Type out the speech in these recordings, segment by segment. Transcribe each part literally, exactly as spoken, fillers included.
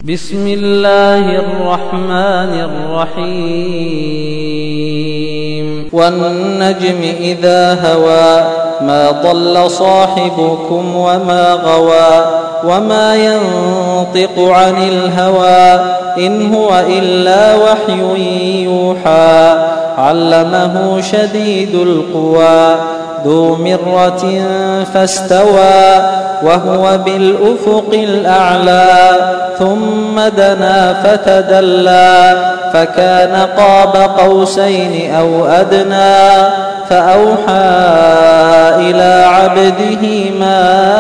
بسم الله الرحمن الرحيم والنجم إذا هوى ما ضل صاحبكم وما غوى وما ينطق عن الهوى إن هو إلا وحي يوحى علمه شديد القوى ذو مرة فاستوى وهو بالأفق الأعلى ثم دنا فتدلى فكان قاب قوسين أو أدنى فأوحى إلى عبده ما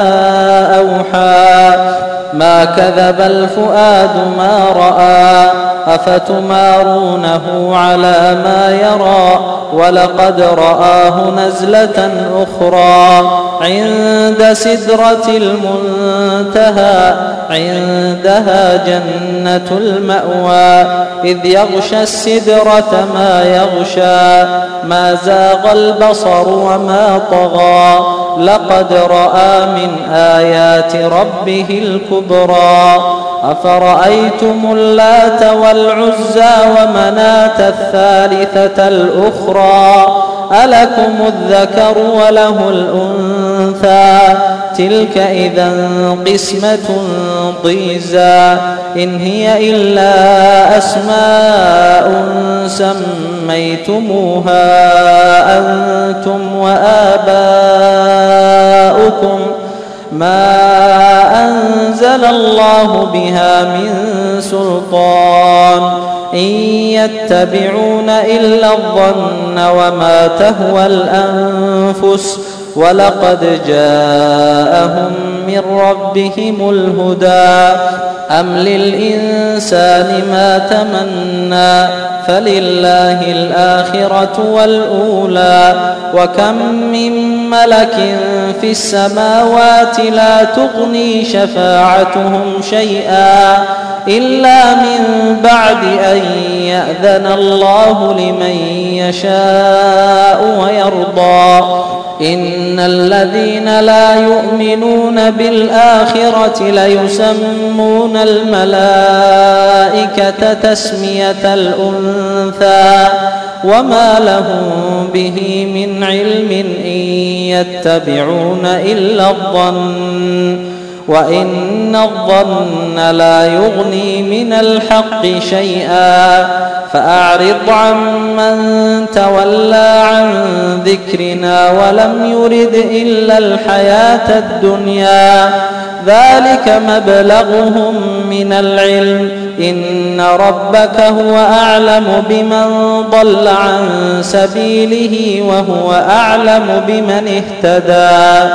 أوحى ما كذب الفؤاد ما رأى أفتمارونه على ما يرى ولقد رآه نزلة أخرى عند سدرة المنتهى عندها جنة المأوى إذ يغشى السدرة ما يغشى ما زاغ البصر وما طغى لقد رأى من آيات ربه الكبرى أفرأيتم اللات والعزى ومناة الثالثة الأخرى ألكم الذكر وله الأنثى تلك إذا قسمة ضيزى إن هي إلا أسماء سميتموها أنتم وآباؤكم ما أنزل الله بها من سلطان إن يتبعون إلا الظن وما تهوى الأنفس ولقد جاءهم من ربهم الهدى أم للإنسان ما تمنى فلله الآخرة والأولى وكم من ملك في السماوات لا تغني شفاعتهم شيئا إلا من بعد أن يأذن الله لمن يشاء ويرضى إن الذين لا يؤمنون بالآخرة ليسمون الملائكة تسمية الأنثى وما لهم به من علم إن يتبعون إلا الظن وإن الظن لا يغني من الحق شيئا فأعرض عمن تولى عن ذكرنا ولم يرد إلا الحياة الدنيا ذلك مبلغهم من العلم إن ربك هو أعلم بمن ضل عن سبيله وهو أعلم بمن اهتدى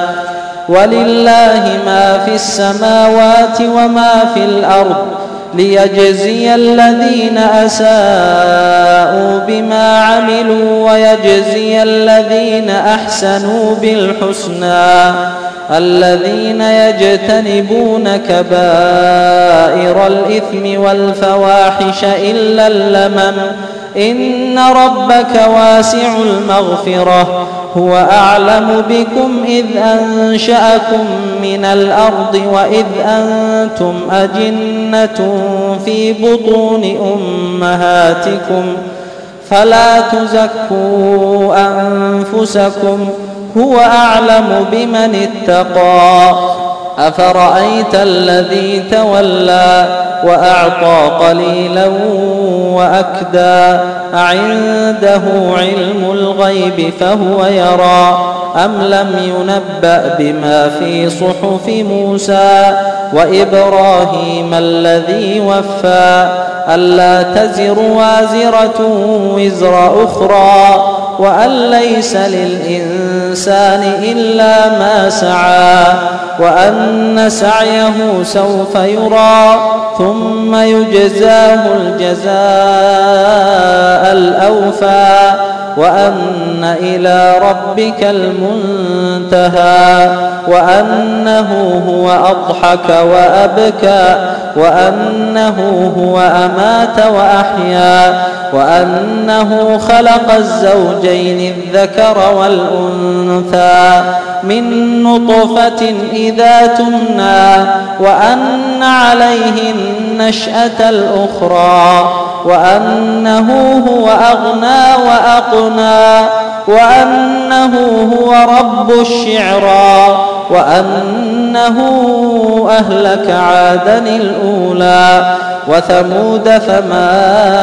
ولله ما في السماوات وما في الأرض ليجزي الذين أساءوا بما عملوا ويجزي الذين أحسنوا بالحسنى الذين يجتنبون كبائر الإثم والفواحش إلا اللمم إن ربك واسع المغفرة هو أعلم بكم إذ أنشأكم من الأرض وإذ أنتم أجنة في بطون أمهاتكم فلا تزكوا أنفسكم هو أعلم بمن اتقى أفرأيت الذي تولى وأعطى قليلا وأكدى أعنده علم الغيب فهو يرى أم لم ينبأ بما في صحف موسى وإبراهيم الذي وفى ألا تزر وازرة وزر أخرى وأن ليس للإنسان إلا ما سعى وأن سعيه سوف يرى ثم يجزاه الجزاء الأوفى وأن إلى ربك المنتهى وأنه هو أضحك وأبكى وأنه هو أمات وأحيا وأنه خلق الزوجين الذكر والأنثى من نطفة إذا تمنى وأن عليه النشأة الأخرى وأنه هو أغنى وأقنى وأنه هو رب الشعرى وأنه أهلك عادا الأولى وثمود فما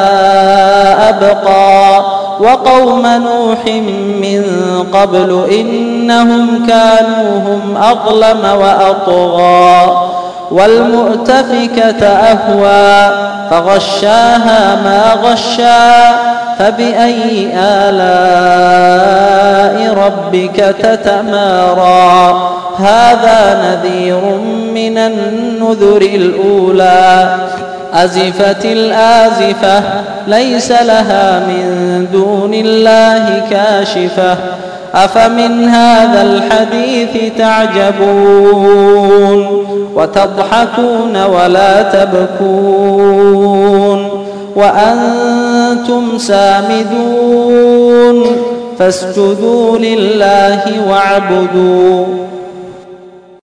أبقى وقوم نوح من قبل إنهم كانوا هم أظلم وأطغى والمؤتفكة أهوى فغشاها ما غشا فبأي آلاء ربك تتمارى هذا نذير من النذر الأولى أزفت الآزفة ليس لها من دون الله كاشفة أفمن هذا الحديث تعجبون وتضحكون ولا تبكون وأنتم سامدون فاسجدوا لله واعبدوا